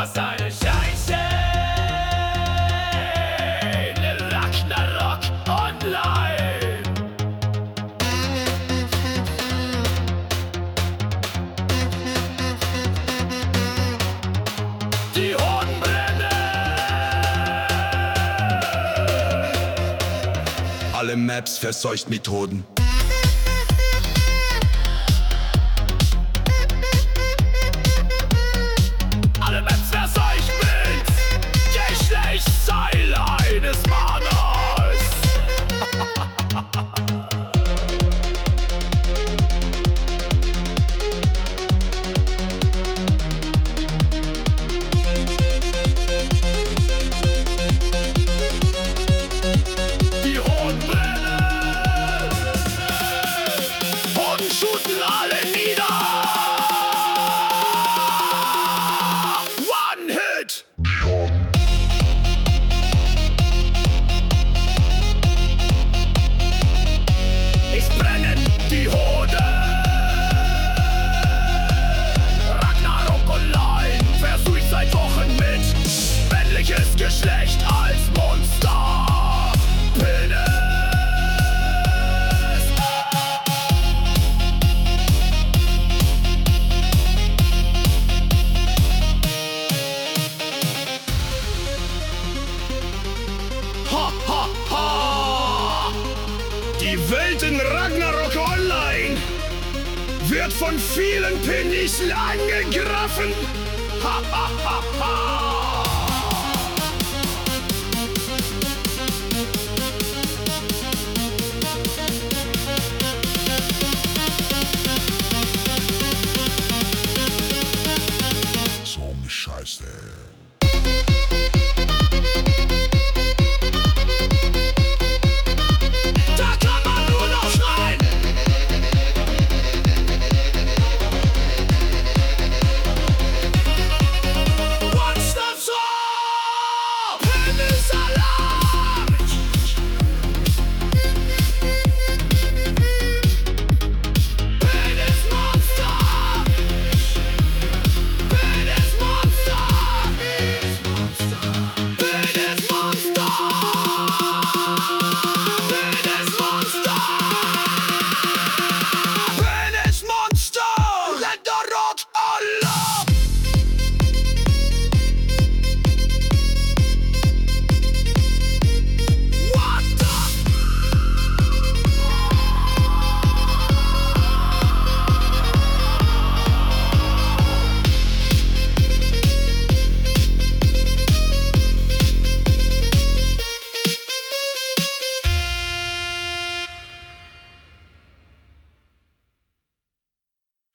Was eine Scheiße! Ragnarok Online! Die Horden brennen! Alle Maps verseucht Methoden. Alle Maps verseucht mit Geschlechtsteil eines Mannes. Die Horden brennen. Horden shooten alle nieder. One Hit. Es brennen die Horde. Ragnarok Online versucht seit Wochen mit männliches Geschlecht als Monster. Penis. Ha, ha, ha! Die Welt in Ragnarok Online wird von vielen Penissen angegriffen. Ha, ha, ha, ha!